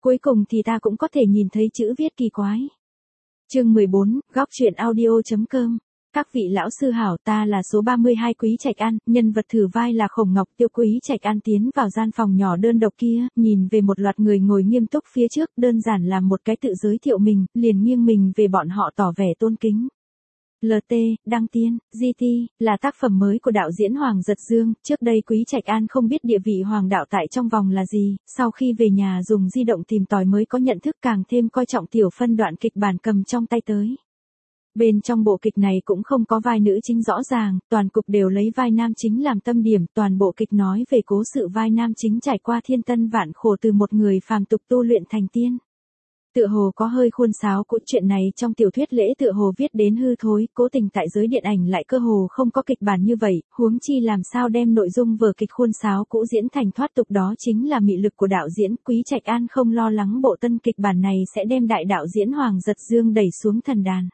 Cuối cùng thì ta cũng có thể nhìn thấy chữ viết kỳ quái. Chương 14, góc truyện audio.com. Các vị lão sư hảo, ta là số 32 Quý Trạch An, nhân vật thử vai là Khổng Ngọc Tiêu. Quý Trạch An tiến vào gian phòng nhỏ đơn độc kia, nhìn về một loạt người ngồi nghiêm túc phía trước, đơn giản làm một cái tự giới thiệu mình, liền nghiêng mình về bọn họ tỏ vẻ tôn kính. LT, Đăng Tiên, GT, là tác phẩm mới của đạo diễn Hoàng Giật Dương. Trước đây Quý Trạch An không biết địa vị Hoàng đạo tại trong vòng là gì, sau khi về nhà dùng di động tìm tòi mới có nhận thức, càng thêm coi trọng tiểu phân đoạn kịch bản cầm trong tay tới. Bên trong bộ kịch này cũng không có vai nữ chính rõ ràng, toàn cục đều lấy vai nam chính làm tâm điểm. Toàn bộ kịch nói về cố sự vai nam chính trải qua thiên tân vạn khổ từ một người phàm tục tu luyện thành tiên. Tựa hồ có hơi khuôn sáo cũ, chuyện này trong tiểu thuyết lễ tựa hồ viết đến hư thối, cố tình tại giới điện ảnh lại cơ hồ không có kịch bản như vậy, huống chi làm sao đem nội dung vở kịch khuôn sáo cũ diễn thành thoát tục, đó chính là mị lực của đạo diễn. Quý Trạch An không lo lắng bộ tân kịch bản này sẽ đem đại đạo diễn Hoàng Giật Dương đẩy xuống thần đàn.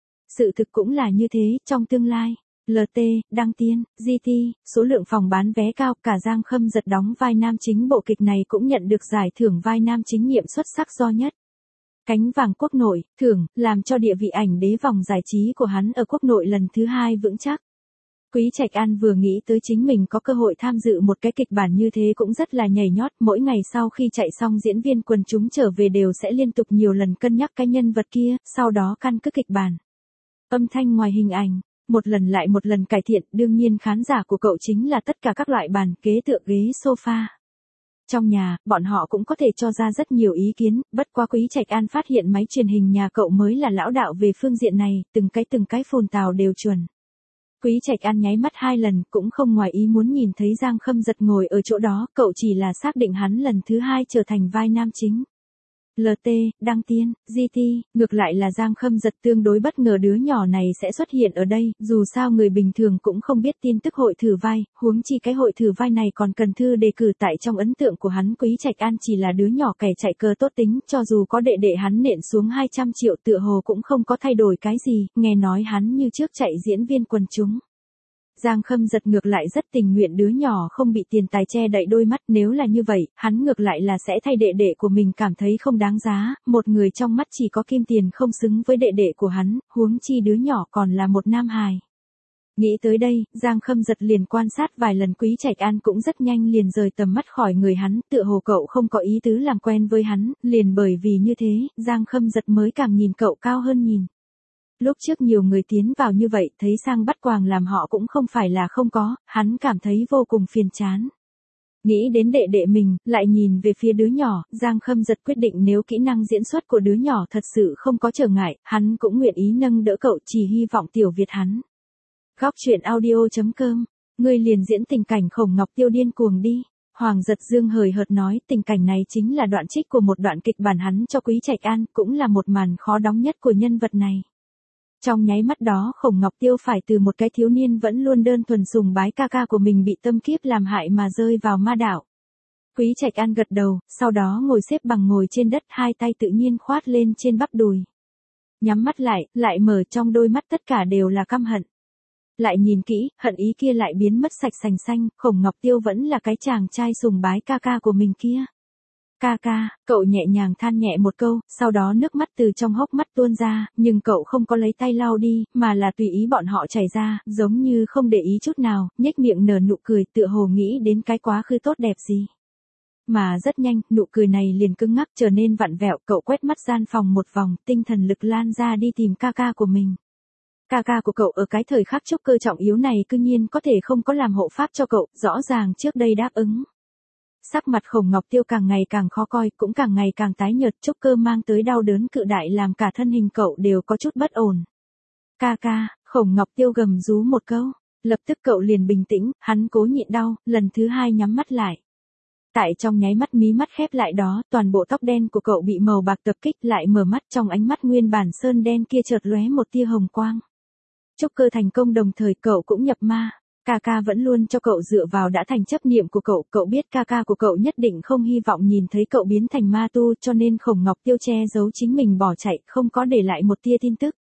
Sự thực cũng là như thế, trong tương lai, LT, Đăng Tiên, GT, số lượng phòng bán vé cao, cả Giang Khâm Giật đóng vai nam chính bộ kịch này cũng nhận được giải thưởng vai nam chính nhiệm xuất sắc do nhất. Cánh vàng quốc nội, thưởng, làm cho địa vị ảnh đế vòng giải trí của hắn ở quốc nội lần thứ 2 vững chắc. Quý Trạch An vừa nghĩ tới chính mình có cơ hội tham dự một cái kịch bản như thế cũng rất là nhảy nhót, mỗi ngày sau khi chạy xong diễn viên quần chúng trở về đều sẽ liên tục nhiều lần cân nhắc cái nhân vật kia, sau đó căn cứ kịch bản. Âm thanh ngoài hình ảnh, một lần lại một lần cải thiện, đương nhiên khán giả của cậu chính là tất cả các loại bàn, ghế tựa, ghế sofa. Trong nhà, bọn họ cũng có thể cho ra rất nhiều ý kiến, bất quá Quý Trạch An phát hiện máy truyền hình nhà cậu mới là lão đạo về phương diện này, từng cái phồn tào đều chuẩn. Quý Trạch An nháy mắt 2 lần, cũng không ngoài ý muốn nhìn thấy Giang Khâm Giật ngồi ở chỗ đó, cậu chỉ là xác định hắn lần thứ 2 trở thành vai nam chính. LT, Đăng Tiên, GT, ngược lại là Giang Khâm Giật tương đối bất ngờ đứa nhỏ này sẽ xuất hiện ở đây, dù sao người bình thường cũng không biết tin tức hội thử vai, huống chi cái hội thử vai này còn cần thư đề cử. Tại trong ấn tượng của hắn, Quý Trạch An chỉ là đứa nhỏ kẻ chạy cờ tốt tính, cho dù có đệ đệ hắn nện xuống 200 triệu tựa hồ cũng không có thay đổi cái gì, nghe nói hắn như trước chạy diễn viên quần chúng. Giang Khâm Giật ngược lại rất tình nguyện đứa nhỏ không bị tiền tài che đậy đôi mắt, nếu là như vậy, hắn ngược lại là sẽ thay đệ đệ của mình cảm thấy không đáng giá, một người trong mắt chỉ có kim tiền không xứng với đệ đệ của hắn, huống chi đứa nhỏ còn là một nam hài. Nghĩ tới đây, Giang Khâm Giật liền quan sát vài lần, Quý Trạch An cũng rất nhanh liền rời tầm mắt khỏi người hắn, tựa hồ cậu không có ý tứ làm quen với hắn, liền bởi vì như thế, Giang Khâm Giật mới càng nhìn cậu cao hơn nhìn. Lúc trước nhiều người tiến vào như vậy, thấy sang bắt quàng làm họ cũng không phải là không có, hắn cảm thấy vô cùng phiền chán. Nghĩ đến đệ đệ mình, lại nhìn về phía đứa nhỏ, Giang Khâm Giật quyết định nếu kỹ năng diễn xuất của đứa nhỏ thật sự không có trở ngại, hắn cũng nguyện ý nâng đỡ cậu, chỉ hy vọng tiểu Việt hắn. Góc truyện audio.com, ngươi liền diễn tình cảnh Khổng Ngọc Tiêu điên cuồng đi. Hoàng Giật Dương hời hợt nói, tình cảnh này chính là đoạn trích của một đoạn kịch bản hắn cho Quý Trạch An, cũng là một màn khó đóng nhất của nhân vật này. Trong nháy mắt đó, Khổng Ngọc Tiêu phải từ một cái thiếu niên vẫn luôn đơn thuần sùng bái ca ca của mình bị tâm kiếp làm hại mà rơi vào ma đạo. Quý Trạch An gật đầu, sau đó ngồi xếp bằng ngồi trên đất, hai tay tự nhiên khoát lên trên bắp đùi. Nhắm mắt lại mở, trong đôi mắt tất cả đều là căm hận. Lại nhìn kỹ, hận ý kia lại biến mất sạch sành xanh, Khổng Ngọc Tiêu vẫn là cái chàng trai sùng bái ca ca của mình kia. Ca ca, cậu nhẹ nhàng than nhẹ một câu, sau đó nước mắt từ trong hốc mắt tuôn ra, nhưng cậu không có lấy tay lau đi, mà là tùy ý bọn họ chảy ra, giống như không để ý chút nào, nhếch miệng nở nụ cười, tựa hồ nghĩ đến cái quá khứ tốt đẹp gì. Mà rất nhanh, nụ cười này liền cứng ngắc trở nên vặn vẹo, cậu quét mắt gian phòng một vòng, tinh thần lực lan ra đi tìm ca ca của mình. Ca ca của cậu ở cái thời khắc trúc cơ trọng yếu này cư nhiên có thể không có làm hộ pháp cho cậu, rõ ràng trước đây đáp ứng. Sắc mặt Khổng Ngọc Tiêu càng ngày càng khó coi, cũng càng ngày càng tái nhợt, trúc cơ mang tới đau đớn cự đại làm cả thân hình cậu đều có chút bất ổn. Ca ca, Khổng Ngọc Tiêu gầm rú một câu, lập tức cậu liền bình tĩnh, hắn cố nhịn đau, lần thứ 2 nhắm mắt lại. Tại trong nháy mắt mí mắt khép lại đó, toàn bộ tóc đen của cậu bị màu bạc tập kích, lại mở mắt, trong ánh mắt nguyên bản sơn đen kia chợt lóe một tia hồng quang. Trúc cơ thành công đồng thời cậu cũng nhập ma. Ca ca vẫn luôn cho cậu dựa vào đã thành chấp niệm của cậu biết ca ca của cậu nhất định không hy vọng nhìn thấy cậu biến thành ma tu, cho nên Khổng Ngọc Tiêu che giấu chính mình bỏ chạy, không có để lại một tia tin tức.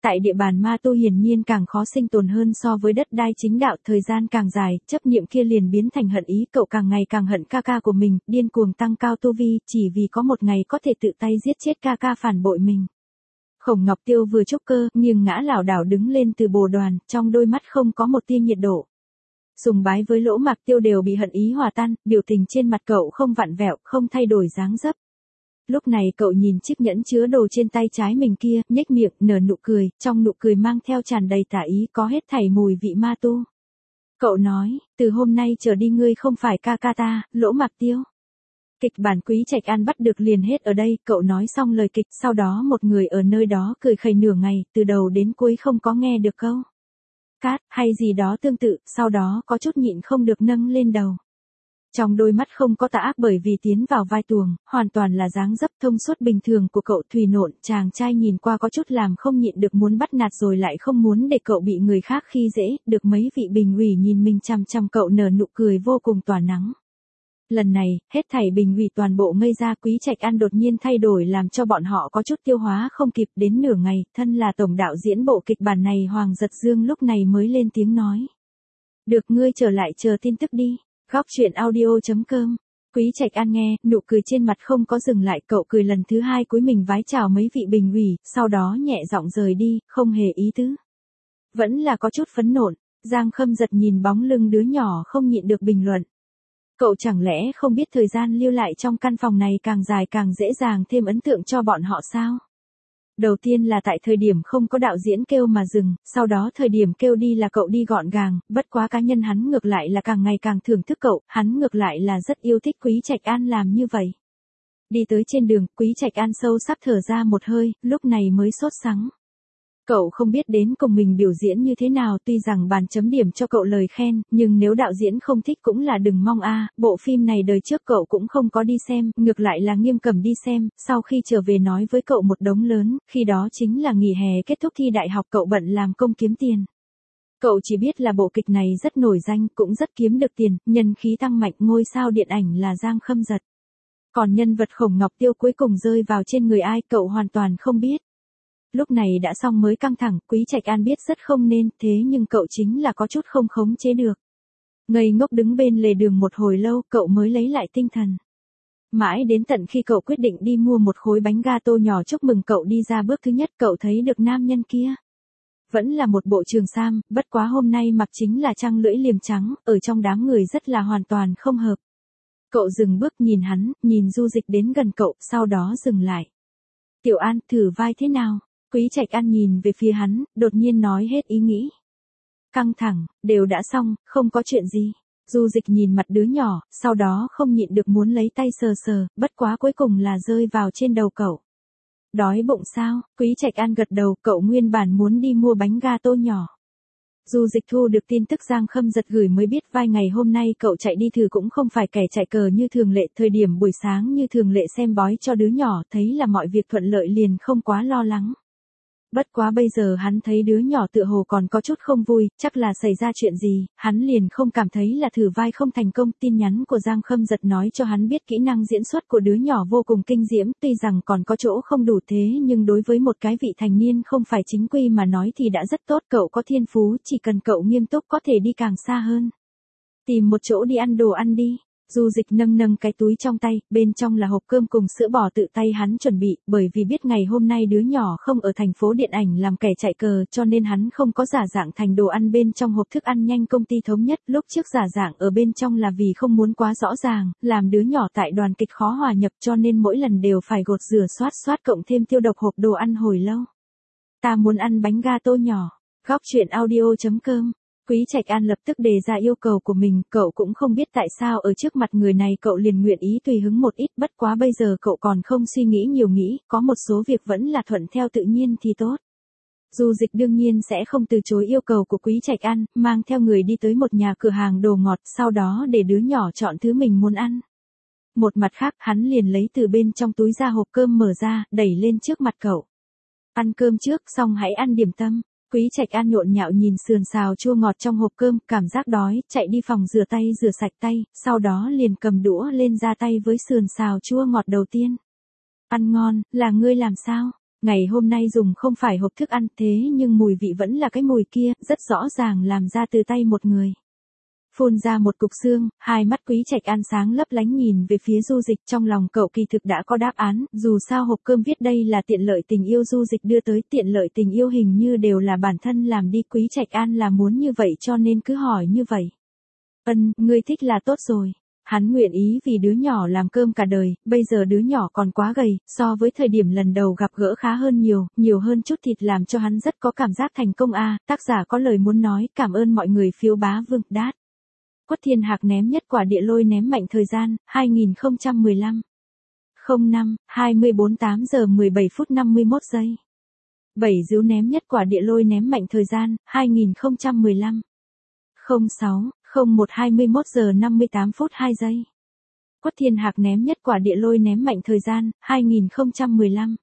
Tại địa bàn ma tu hiển nhiên càng khó sinh tồn hơn so với đất đai chính đạo, thời gian càng dài, chấp niệm kia liền biến thành hận ý, cậu càng ngày càng hận ca ca của mình, điên cuồng tăng cao tu vi, chỉ vì có một ngày có thể tự tay giết chết ca ca phản bội mình. Khổng Ngọc Tiêu vừa trúc cơ, nghiêng ngã lảo đảo đứng lên từ bồ đoàn, trong đôi mắt không có một tia nhiệt độ. Sùng Bái với Lỗ Mạc Tiêu đều bị hận ý hòa tan, biểu tình trên mặt cậu không vặn vẹo, không thay đổi dáng dấp. Lúc này cậu nhìn chiếc nhẫn chứa đồ trên tay trái mình kia, nhếch miệng, nở nụ cười, trong nụ cười mang theo tràn đầy tà ý, có hết thảy mùi vị ma tu. Cậu nói, từ hôm nay trở đi ngươi không phải ca ca ta, Lỗ Mạc Tiêu. Kịch bản Quý Trạch An bắt được liền hết ở đây, cậu nói xong lời kịch, sau đó một người ở nơi đó cười khẩy nửa ngày, từ đầu đến cuối không có nghe được câu cát hay gì đó tương tự, sau đó có chút nhịn không được nâng lên đầu. Trong đôi mắt không có tà ác bởi vì tiến vào vai tuồng, hoàn toàn là dáng dấp thông suốt bình thường của cậu Thùy Nộn, chàng trai nhìn qua có chút làm không nhịn được muốn bắt nạt rồi lại không muốn để cậu bị người khác khi dễ, được mấy vị bình ủy nhìn mình chăm chăm cậu nở nụ cười vô cùng tỏa nắng. Lần này, hết thảy bình ủy toàn bộ ngây ra, Quý Trạch An đột nhiên thay đổi làm cho bọn họ có chút tiêu hóa không kịp, đến nửa ngày, thân là tổng đạo diễn bộ kịch bản này Hoàng Giật Dương lúc này mới lên tiếng nói. Được, ngươi trở lại chờ tin tức đi. Góc truyện audio.com. Quý Trạch An nghe, nụ cười trên mặt không có dừng lại, cậu cười lần thứ hai cúi mình vái chào mấy vị bình ủy, sau đó nhẹ giọng rời đi, không hề ý tứ. Vẫn là có chút phẫn nộ. Giang Khâm Giật nhìn bóng lưng đứa nhỏ không nhịn được bình luận. Cậu chẳng lẽ không biết thời gian lưu lại trong căn phòng này càng dài càng dễ dàng thêm ấn tượng cho bọn họ sao? Đầu tiên là tại thời điểm không có đạo diễn kêu mà dừng, sau đó thời điểm kêu đi là cậu đi gọn gàng, bất quá cá nhân hắn ngược lại là càng ngày càng thưởng thức cậu, hắn ngược lại là rất yêu thích Quý Trạch An làm như vậy. Đi tới trên đường, Quý Trạch An sâu sắc thở ra một hơi, lúc này mới sốt sắng. Cậu không biết đến cùng mình biểu diễn như thế nào, tuy rằng bàn chấm điểm cho cậu lời khen, nhưng nếu đạo diễn không thích cũng là đừng mong a. Bộ phim này đời trước cậu cũng không có đi xem, ngược lại là Nghiêm Cẩm đi xem, sau khi trở về nói với cậu một đống lớn, khi đó chính là nghỉ hè kết thúc thi đại học, cậu bận làm công kiếm tiền. Cậu chỉ biết là bộ kịch này rất nổi danh, cũng rất kiếm được tiền, nhân khí tăng mạnh, ngôi sao điện ảnh là Giang Khâm Giật. Còn nhân vật Khổng Ngọc Tiêu cuối cùng rơi vào trên người ai cậu hoàn toàn không biết. Lúc này đã xong mới căng thẳng, Quý Trạch An biết rất không nên, thế nhưng cậu chính là có chút không khống chế được. Ngây ngốc đứng bên lề đường một hồi lâu, cậu mới lấy lại tinh thần. Mãi đến tận khi cậu quyết định đi mua một khối bánh gato nhỏ chúc mừng, cậu đi ra bước thứ nhất, cậu thấy được nam nhân kia. Vẫn là một bộ trường sam, bất quá hôm nay mặc chính là trăng lưỡi liềm trắng, ở trong đám người rất là hoàn toàn không hợp. Cậu dừng bước nhìn hắn, nhìn Du Dịch đến gần cậu, sau đó dừng lại. Tiểu An, thử vai thế nào? Quý Trạch An nhìn về phía hắn, đột nhiên nói hết ý nghĩ. Căng thẳng, đều đã xong, không có chuyện gì. Du Dịch nhìn mặt đứa nhỏ, sau đó không nhịn được muốn lấy tay sờ sờ, bất quá cuối cùng là rơi vào trên đầu cậu. Đói bụng sao? Quý Trạch An gật đầu, cậu nguyên bản muốn đi mua bánh gato nhỏ. Du Dịch thu được tin tức Giang Khâm Giật gửi mới biết vài ngày hôm nay cậu chạy đi thử cũng không phải kẻ chạy cờ như thường lệ, thời điểm buổi sáng như thường lệ xem bói cho đứa nhỏ, thấy là mọi việc thuận lợi liền không quá lo lắng. Bất quá bây giờ hắn thấy đứa nhỏ tựa hồ còn có chút không vui, chắc là xảy ra chuyện gì, hắn liền không cảm thấy là thử vai không thành công. Tin nhắn của Giang Khâm Giật nói cho hắn biết kỹ năng diễn xuất của đứa nhỏ vô cùng kinh diễm, tuy rằng còn có chỗ không đủ thế nhưng đối với một cái vị thành niên không phải chính quy mà nói thì đã rất tốt, cậu có thiên phú, chỉ cần cậu nghiêm túc có thể đi càng xa hơn. Tìm một chỗ đi ăn đồ ăn đi. Du Dịch nâng cái túi trong tay, bên trong là hộp cơm cùng sữa bò tự tay hắn chuẩn bị, bởi vì biết ngày hôm nay đứa nhỏ không ở thành phố điện ảnh làm kẻ chạy cờ cho nên hắn không có giả dạng thành đồ ăn bên trong hộp thức ăn nhanh công ty Thống Nhất, lúc trước giả dạng ở bên trong là vì không muốn quá rõ ràng, làm đứa nhỏ tại đoàn kịch khó hòa nhập cho nên mỗi lần đều phải gột rửa xoát cộng thêm tiêu độc hộp đồ ăn hồi lâu. Ta muốn ăn bánh gato nhỏ. Góc truyện audio.com. Quý Trạch An lập tức đề ra yêu cầu của mình, cậu cũng không biết tại sao ở trước mặt người này cậu liền nguyện ý tùy hứng một ít, bất quá bây giờ cậu còn không suy nghĩ nhiều nghĩ, có một số việc vẫn là thuận theo tự nhiên thì tốt. Du Dịch đương nhiên sẽ không từ chối yêu cầu của Quý Trạch An, mang theo người đi tới một nhà cửa hàng đồ ngọt, sau đó để đứa nhỏ chọn thứ mình muốn ăn. Một mặt khác, hắn liền lấy từ bên trong túi ra hộp cơm mở ra, đẩy lên trước mặt cậu. Ăn cơm trước, xong hãy ăn điểm tâm. Quý Trạch An nhộn nhạo nhìn sườn xào chua ngọt trong hộp cơm, cảm giác đói, chạy đi phòng rửa tay rửa sạch tay, sau đó liền cầm đũa lên ra tay với sườn xào chua ngọt đầu tiên. Ăn ngon, là ngươi làm sao? ngày hôm nay dùng không phải hộp thức ăn thế nhưng mùi vị vẫn là cái mùi kia, rất rõ ràng làm ra từ tay một người. Phun ra một cục xương, hai mắt Quý Trạch An sáng lấp lánh nhìn về phía Du Dịch, trong lòng cậu kỳ thực đã có đáp án, dù sao hộp cơm viết đây là tiện lợi tình yêu Du Dịch đưa tới, tiện lợi tình yêu hình như đều là bản thân làm đi, Quý Trạch An là muốn như vậy cho nên cứ hỏi như vậy. Ngươi thích là tốt rồi. Hắn nguyện ý vì đứa nhỏ làm cơm cả đời, bây giờ đứa nhỏ còn quá gầy, so với thời điểm lần đầu gặp gỡ khá hơn nhiều hơn chút thịt làm cho hắn rất có cảm giác thành công a. Tác giả có lời muốn nói, cảm ơn mọi người phiếu bá vương, đát. Quất Thiên Hạc ném nhất quả địa lôi ném mạnh thời gian, 2015. 05, 24 8 giờ 17 phút 51 giây. 7 Díu ném nhất quả địa lôi ném mạnh thời gian, 2015. 06, 01 21 giờ 58 phút 2 giây. Quất Thiên Hạc ném nhất quả địa lôi ném mạnh thời gian, 2015.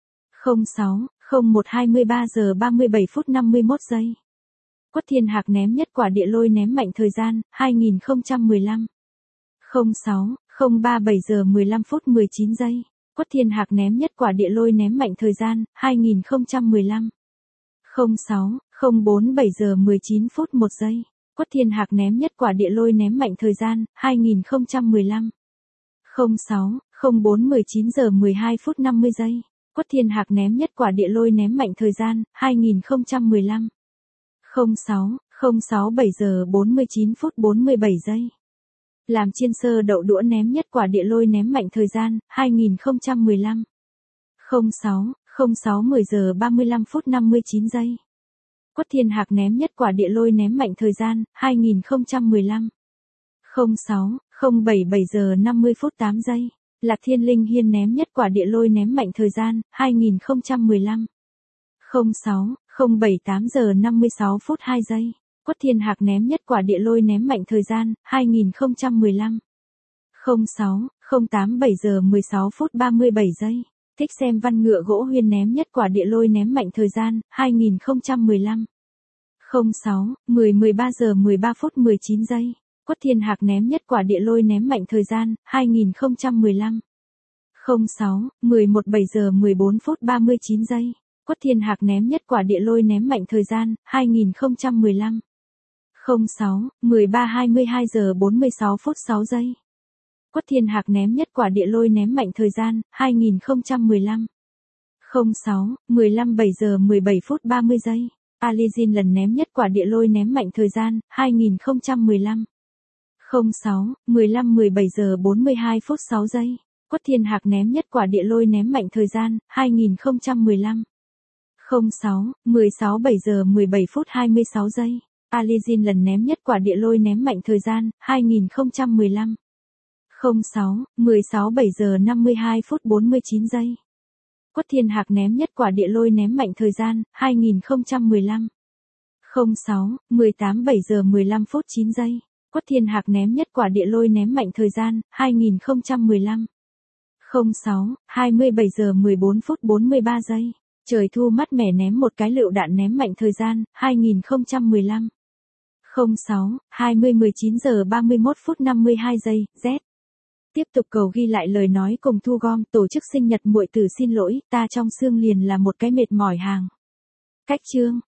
06, 01 23 giờ 37 phút 51 giây. Quất Thiên Hạc ném nhất quả địa lôi ném mạnh thời gian, 2015. 06, 037 giờ 15 phút 19 giây. Quất Thiên Hạc ném nhất quả địa lôi ném mạnh thời gian, 2015. 06, 047 giờ 19 phút 1 giây. Quất Thiên Hạc ném nhất quả địa lôi ném mạnh thời gian, 2015. 06, 04 19 giờ 12 phút 50 giây. Quất Thiên Hạc ném nhất quả địa lôi ném mạnh thời gian, 2015. 06, 06 7 giờ 49 phút 47 giây. Làm chiên sơ đậu đũa ném nhất quả địa lôi ném mạnh thời gian, 2015. 06, 06 10 giờ 35 phút 59 giây. Quất Thiên Hạc ném nhất quả địa lôi ném mạnh thời gian, 2015. 06, 07 7 giờ 50 phút 8 giây. Lạc Thiên Linh Hiên ném nhất quả địa lôi ném mạnh thời gian, 2015. 06, 07 8 giờ 56 phút 2 giây. Quất Thiên Hạc ném nhất quả địa lôi ném mạnh thời gian, 2015. 06, 08 7 giờ 16 phút 37 giây. Thích xem văn ngựa gỗ Huyên ném nhất quả địa lôi ném mạnh thời gian, 2015. 06, 10 13 giờ 13 phút 19 giây. Quất Thiên Hạc ném nhất quả địa lôi ném mạnh thời gian, 2015. 06, 11 7 giờ 14 phút 39 giây. Quất Thiên Hạc ném nhất quả địa lôi ném mạnh thời gian, 2015. 06, 13 22 giờ 46 phút 6 giây. Quất Thiên Hạc ném nhất quả địa lôi ném mạnh thời gian, 2015. 06, 15 7 giờ 17 phút 30 giây. Ali Jin lần ném nhất quả địa lôi ném mạnh thời gian, 2015. 06, 15 17 giờ 42 phút 6 giây. Quất Thiên Hạc ném nhất quả địa lôi ném mạnh thời gian, 2015. 06, 16 7 giờ 17 phút 26 giây. Ali Jin lần ném nhất quả địa lôi ném mạnh thời gian, 2015. 06, 16 7 giờ 52 phút 49 giây. Quất Thiên Hạc ném nhất quả địa lôi ném mạnh thời gian, 2015. 06, 18 7 giờ 15 phút 9 giây. Quất Thiên Hạc ném nhất quả địa lôi ném mạnh thời gian, 2015. 06, 27 giờ 14 phút 43 giây. Trời thu mát mẻ ném một cái lựu đạn ném mạnh thời gian, 2015. 06, 20 19 giờ 31 phút 52 giây, Z. Tiếp tục cầu ghi lại lời nói cùng thu gom, tổ chức sinh nhật muội tử xin lỗi, ta trong xương liền là một cái mệt mỏi hàng. Cách chương.